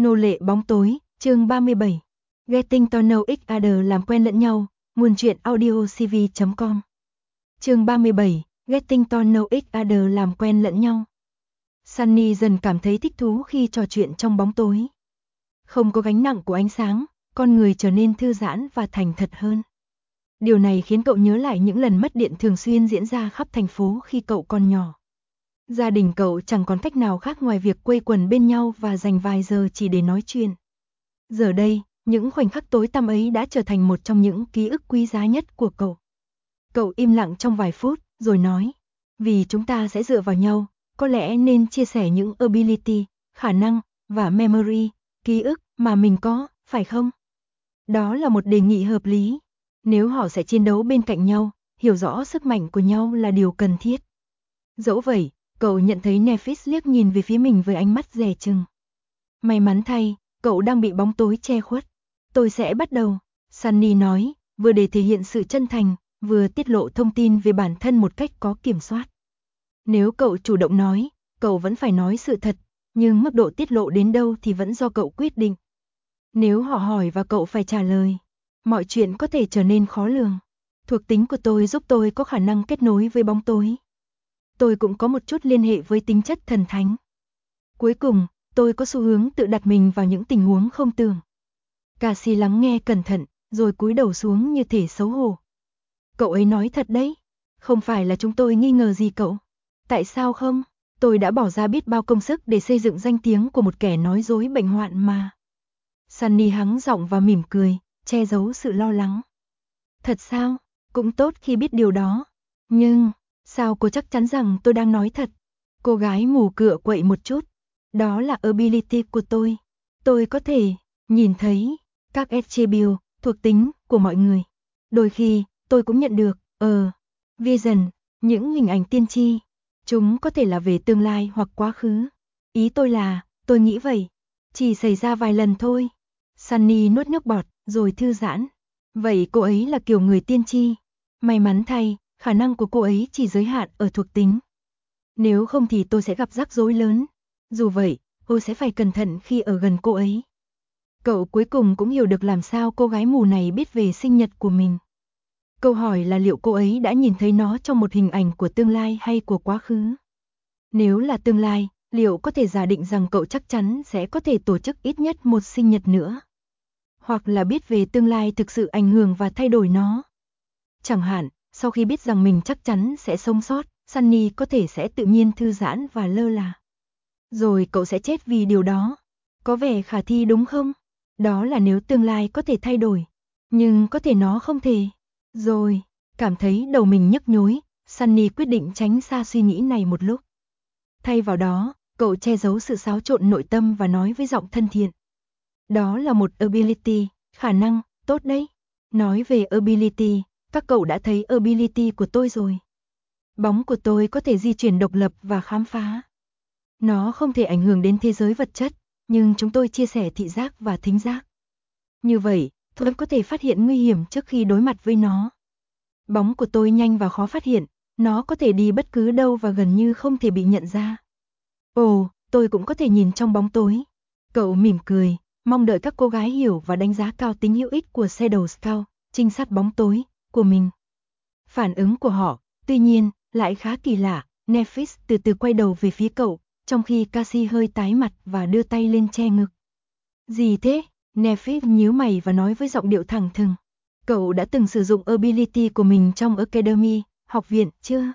Nô lệ bóng tối, chương 37. Getting to know each other, làm quen lẫn nhau, nguồn truyện audio cv.com. Chương 37, Getting to know each other, làm quen lẫn nhau. Sunny dần cảm thấy thích thú khi trò chuyện trong bóng tối. Không có gánh nặng của ánh sáng, con người trở nên thư giãn và thành thật hơn. Điều này khiến cậu nhớ lại những lần mất điện thường xuyên diễn ra khắp thành phố khi cậu còn nhỏ. Gia đình cậu chẳng còn cách nào khác ngoài việc quây quần bên nhau và dành vài giờ chỉ để nói chuyện. Giờ đây, những khoảnh khắc tối tăm ấy đã trở thành một trong những ký ức quý giá nhất của cậu. Cậu im lặng trong vài phút, rồi nói, vì chúng ta sẽ dựa vào nhau, có lẽ nên chia sẻ những ability, khả năng, và memory, ký ức mà mình có, phải không? Đó là một đề nghị hợp lý. Nếu họ sẽ chiến đấu bên cạnh nhau, hiểu rõ sức mạnh của nhau là điều cần thiết. Dẫu vậy, cậu nhận thấy Nephis liếc nhìn về phía mình với ánh mắt dè chừng. May mắn thay, cậu đang bị bóng tối che khuất. Tôi sẽ bắt đầu, Sunny nói, vừa để thể hiện sự chân thành, vừa tiết lộ thông tin về bản thân một cách có kiểm soát. Nếu cậu chủ động nói, cậu vẫn phải nói sự thật, nhưng mức độ tiết lộ đến đâu thì vẫn do cậu quyết định. Nếu họ hỏi và cậu phải trả lời, mọi chuyện có thể trở nên khó lường. Thuộc tính của tôi giúp tôi có khả năng kết nối với bóng tối. Tôi cũng có một chút liên hệ với tính chất thần thánh. Cuối cùng, tôi có xu hướng tự đặt mình vào những tình huống không tưởng. Cassie lắng nghe cẩn thận, rồi cúi đầu xuống như thể xấu hổ. Cậu ấy nói thật đấy, không phải là chúng tôi nghi ngờ gì cậu. Tại sao không? Tôi đã bỏ ra biết bao công sức để xây dựng danh tiếng của một kẻ nói dối bệnh hoạn mà. Sunny hắng giọng và mỉm cười, che giấu sự lo lắng. Thật sao? Cũng tốt khi biết điều đó. Nhưng, sao cô chắc chắn rằng tôi đang nói thật? Cô gái mù cựa quậy một chút. Đó là ability của tôi. Tôi có thể nhìn thấy các attribute, thuộc tính của mọi người. Đôi khi, tôi cũng nhận được, vision, những hình ảnh tiên tri. Chúng có thể là về tương lai hoặc quá khứ. Ý tôi là, tôi nghĩ vậy. Chỉ xảy ra vài lần thôi. Sunny nuốt nước bọt, rồi thư giãn. Vậy cô ấy là kiểu người tiên tri. May mắn thay, khả năng của cô ấy chỉ giới hạn ở thuộc tính. Nếu không thì tôi sẽ gặp rắc rối lớn. Dù vậy, tôi sẽ phải cẩn thận khi ở gần cô ấy. Cậu cuối cùng cũng hiểu được làm sao cô gái mù này biết về sinh nhật của mình. Câu hỏi là liệu cô ấy đã nhìn thấy nó trong một hình ảnh của tương lai hay của quá khứ? Nếu là tương lai, liệu có thể giả định rằng cậu chắc chắn sẽ có thể tổ chức ít nhất một sinh nhật nữa? Hoặc là biết về tương lai thực sự ảnh hưởng và thay đổi nó? Chẳng hạn, sau khi biết rằng mình chắc chắn sẽ sống sót, Sunny có thể sẽ tự nhiên thư giãn và lơ là. Rồi cậu sẽ chết vì điều đó. Có vẻ khả thi đúng không? Đó là nếu tương lai có thể thay đổi. Nhưng có thể nó không thể. Rồi, cảm thấy đầu mình nhức nhối, Sunny quyết định tránh xa suy nghĩ này một lúc. Thay vào đó, cậu che giấu sự xáo trộn nội tâm và nói với giọng thân thiện. Đó là một ability, khả năng, tốt đấy. Nói về ability, các cậu đã thấy ability của tôi rồi. Bóng của tôi có thể di chuyển độc lập và khám phá. Nó không thể ảnh hưởng đến thế giới vật chất, nhưng chúng tôi chia sẻ thị giác và thính giác. Như vậy, tôi có thể phát hiện nguy hiểm trước khi đối mặt với nó. Bóng của tôi nhanh và khó phát hiện, nó có thể đi bất cứ đâu và gần như không thể bị nhận ra. Ồ, tôi cũng có thể nhìn trong bóng tối. Cậu mỉm cười, mong đợi các cô gái hiểu và đánh giá cao tính hữu ích của Shadow Scout, trinh sát bóng tối, của mình. Phản ứng của họ, tuy nhiên, lại khá kỳ lạ. Nephis từ từ quay đầu về phía cậu, trong khi Cassie hơi tái mặt và đưa tay lên che ngực. Gì thế? Nephis nhíu mày và nói với giọng điệu thẳng thừng. Cậu đã từng sử dụng ability của mình trong Academy, học viện, chưa?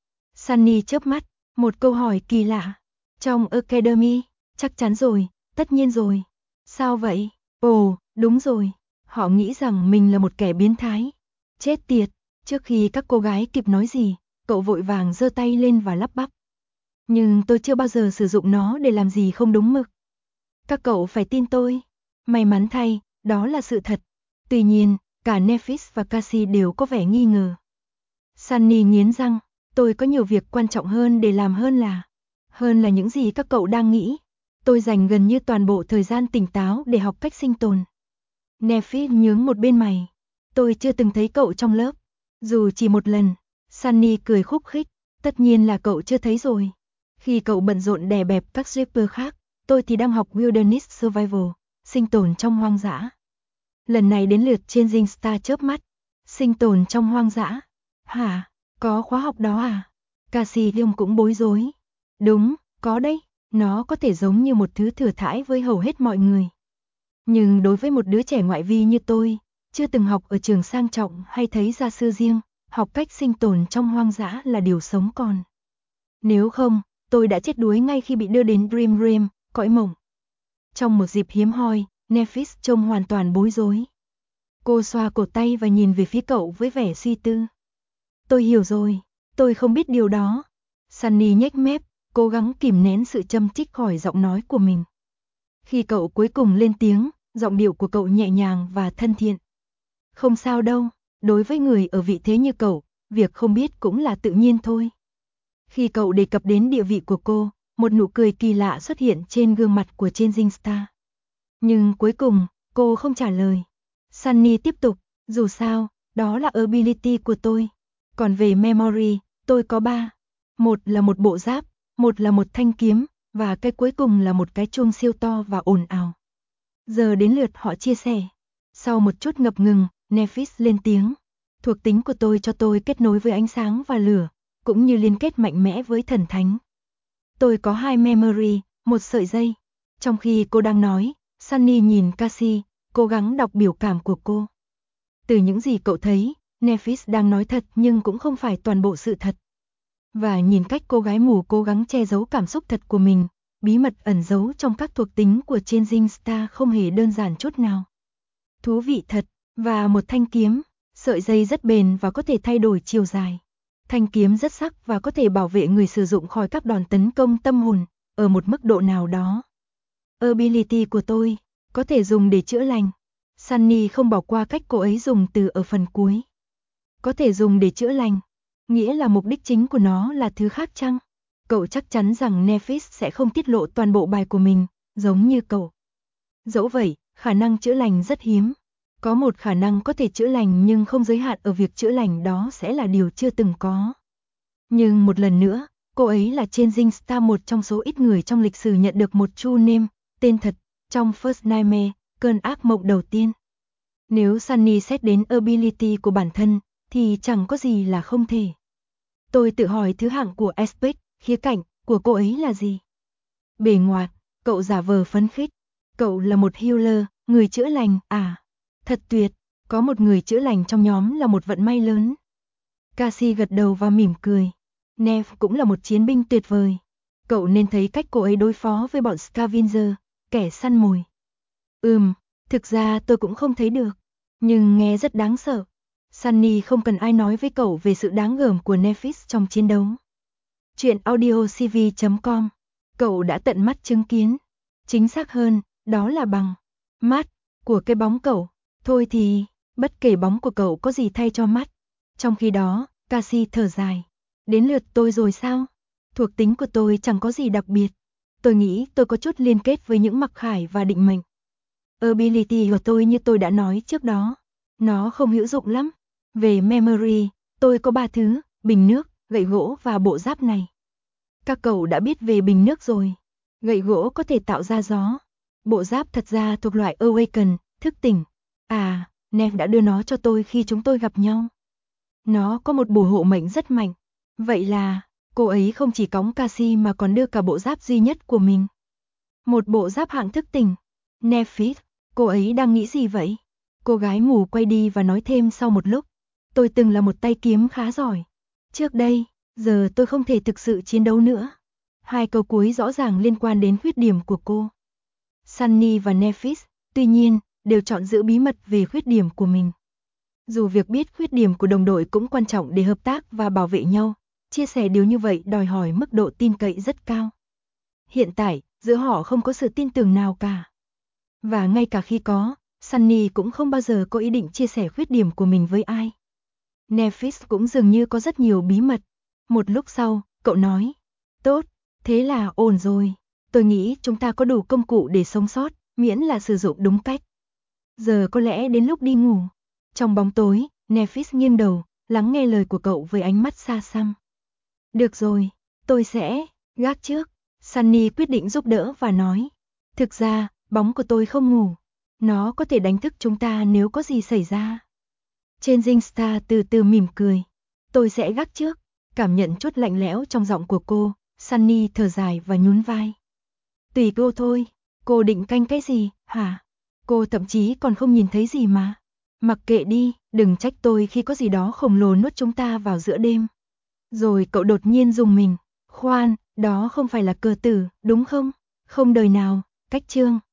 Sunny chớp mắt, một câu hỏi kỳ lạ. Trong Academy, chắc chắn rồi, tất nhiên rồi. Sao vậy? Ồ, đúng rồi. Họ nghĩ rằng mình là một kẻ biến thái. Chết tiệt, trước khi các cô gái kịp nói gì, cậu vội vàng giơ tay lên và lắp bắp. Nhưng tôi chưa bao giờ sử dụng nó để làm gì không đúng mực. Các cậu phải tin tôi. May mắn thay, đó là sự thật. Tuy nhiên, cả Nephis và Cassie đều có vẻ nghi ngờ. Sunny nghiến răng, tôi có nhiều việc quan trọng hơn để làm hơn là những gì các cậu đang nghĩ. Tôi dành gần như toàn bộ thời gian tỉnh táo để học cách sinh tồn. Nephis nhướng một bên mày. Tôi chưa từng thấy cậu trong lớp. Dù chỉ một lần. Sunny cười khúc khích. Tất nhiên là cậu chưa thấy rồi. Khi cậu bận rộn đè bẹp các shipper khác, tôi thì đang học Wilderness Survival, sinh tồn trong hoang dã. Lần này đến lượt Changing Star chớp mắt. Sinh tồn trong hoang dã. Hả? Có khóa học đó à? Cassium cũng bối rối. Đúng, có đấy. Nó có thể giống như một thứ thừa thãi với hầu hết mọi người. Nhưng đối với một đứa trẻ ngoại vi như tôi, chưa từng học ở trường sang trọng hay thấy gia sư riêng, học cách sinh tồn trong hoang dã là điều sống còn. Nếu không, tôi đã chết đuối ngay khi bị đưa đến Dream Realm, cõi mộng. Trong một dịp hiếm hoi, Nephis trông hoàn toàn bối rối. Cô xoa cổ tay và nhìn về phía cậu với vẻ suy tư. Tôi hiểu rồi, tôi không biết điều đó. Sunny nhếch mép, cố gắng kìm nén sự châm chích khỏi giọng nói của mình. Khi cậu cuối cùng lên tiếng, giọng điệu của cậu nhẹ nhàng và thân thiện. Không sao đâu, đối với người ở vị thế như cậu, việc không biết cũng là tự nhiên thôi. Khi cậu đề cập đến địa vị của cô, một nụ cười kỳ lạ xuất hiện trên gương mặt của Changing Star. Nhưng cuối cùng, cô không trả lời. Sunny tiếp tục, dù sao, đó là ability của tôi. Còn về memory, tôi có 3. Một là một bộ giáp, một là một thanh kiếm, và cái cuối cùng là một cái chuông siêu to và ồn ào. Giờ đến lượt họ chia sẻ. Sau một chút ngập ngừng, Nephis lên tiếng. Thuộc tính của tôi cho tôi kết nối với ánh sáng và lửa, cũng như liên kết mạnh mẽ với thần thánh. Tôi có 2 memory, một sợi dây. Trong khi cô đang nói, Sunny nhìn Cassie, cố gắng đọc biểu cảm của cô. Từ những gì cậu thấy, Nephis đang nói thật nhưng cũng không phải toàn bộ sự thật. Và nhìn cách cô gái mù cố gắng che giấu cảm xúc thật của mình, bí mật ẩn giấu trong các thuộc tính của Changing Star không hề đơn giản chút nào. Thú vị thật, và một thanh kiếm, sợi dây rất bền và có thể thay đổi chiều dài. Thanh kiếm rất sắc và có thể bảo vệ người sử dụng khỏi các đòn tấn công tâm hồn, ở một mức độ nào đó. Ability của tôi, có thể dùng để chữa lành. Sunny không bỏ qua cách cô ấy dùng từ ở phần cuối. Có thể dùng để chữa lành, nghĩa là mục đích chính của nó là thứ khác chăng? Cậu chắc chắn rằng Nephis sẽ không tiết lộ toàn bộ bài của mình, giống như cậu. Dẫu vậy, khả năng chữa lành rất hiếm. Có một khả năng có thể chữa lành nhưng không giới hạn ở việc chữa lành, đó sẽ là điều chưa từng có. Nhưng một lần nữa, cô ấy là Changing Star, một trong số ít người trong lịch sử nhận được một true name, tên thật, trong First Nightmare, cơn ác mộng đầu tiên. Nếu Sunny xét đến ability của bản thân, thì chẳng có gì là không thể. Tôi tự hỏi thứ hạng của aspect, khía cạnh, của cô ấy là gì? Bề ngoài, cậu giả vờ phấn khích. Cậu là một healer, người chữa lành, à? Thật tuyệt, có một người chữa lành trong nhóm là một vận may lớn. Cassie gật đầu và mỉm cười. Neve cũng là một chiến binh tuyệt vời. Cậu nên thấy cách cô ấy đối phó với bọn scavenger, kẻ săn mồi. Thực ra tôi cũng không thấy được, nhưng nghe rất đáng sợ. Sunny không cần ai nói với cậu về sự đáng gờm của Nephis trong chiến đấu. Chuyện audiocv.com. Cậu đã tận mắt chứng kiến. Chính xác hơn, đó là bằng mắt của cái bóng cậu. Thôi thì, bất kể bóng của cậu có gì thay cho mắt. Trong khi đó, Cassie thở dài. Đến lượt tôi rồi sao? Thuộc tính của tôi chẳng có gì đặc biệt. Tôi nghĩ tôi có chút liên kết với những mặc khải và định mệnh. Ability của tôi như tôi đã nói trước đó, nó không hữu dụng lắm. Về memory, tôi có 3 thứ, bình nước, gậy gỗ và bộ giáp này. Các cậu đã biết về bình nước rồi. Gậy gỗ có thể tạo ra gió. Bộ giáp thật ra thuộc loại Awaken, thức tỉnh. À, Neve đã đưa nó cho tôi khi chúng tôi gặp nhau. Nó có một bùa hộ mệnh rất mạnh. Vậy là, cô ấy không chỉ cõng Cassie mà còn đưa cả bộ giáp duy nhất của mình. Một bộ giáp hạng thức tỉnh. Nephis, cô ấy đang nghĩ gì vậy? Cô gái mù quay đi và nói thêm sau một lúc. Tôi từng là một tay kiếm khá giỏi. Trước đây, giờ tôi không thể thực sự chiến đấu nữa. 2 câu cuối rõ ràng liên quan đến khuyết điểm của cô. Sunny và Nephis, tuy nhiên, đều chọn giữ bí mật về khuyết điểm của mình. Dù việc biết khuyết điểm của đồng đội cũng quan trọng để hợp tác và bảo vệ nhau, chia sẻ điều như vậy đòi hỏi mức độ tin cậy rất cao. Hiện tại, giữa họ không có sự tin tưởng nào cả. Và ngay cả khi có, Sunny cũng không bao giờ có ý định chia sẻ khuyết điểm của mình với ai. Nephis cũng dường như có rất nhiều bí mật. Một lúc sau, cậu nói, tốt, thế là ổn rồi. Tôi nghĩ chúng ta có đủ công cụ để sống sót, miễn là sử dụng đúng cách. Giờ có lẽ đến lúc đi ngủ. Trong bóng tối, Nephis nghiêng đầu, lắng nghe lời của cậu với ánh mắt xa xăm. Được rồi, tôi sẽ gác trước. Sunny quyết định giúp đỡ và nói, Thực ra, bóng của tôi không ngủ. Nó có thể đánh thức chúng ta nếu có gì xảy ra. Trên Jingstar từ từ mỉm cười. Tôi sẽ gác trước. Cảm nhận chút lạnh lẽo trong giọng của cô, Sunny thở dài và nhún vai. Tùy cô thôi, cô định canh cái gì, hả? Cô thậm chí còn không nhìn thấy gì mà. Mặc kệ đi, đừng trách tôi khi có gì đó khổng lồ nuốt chúng ta vào giữa đêm. Rồi cậu đột nhiên rùng mình. Khoan, đó không phải là cờ tử, đúng không? Không đời nào, cách chương.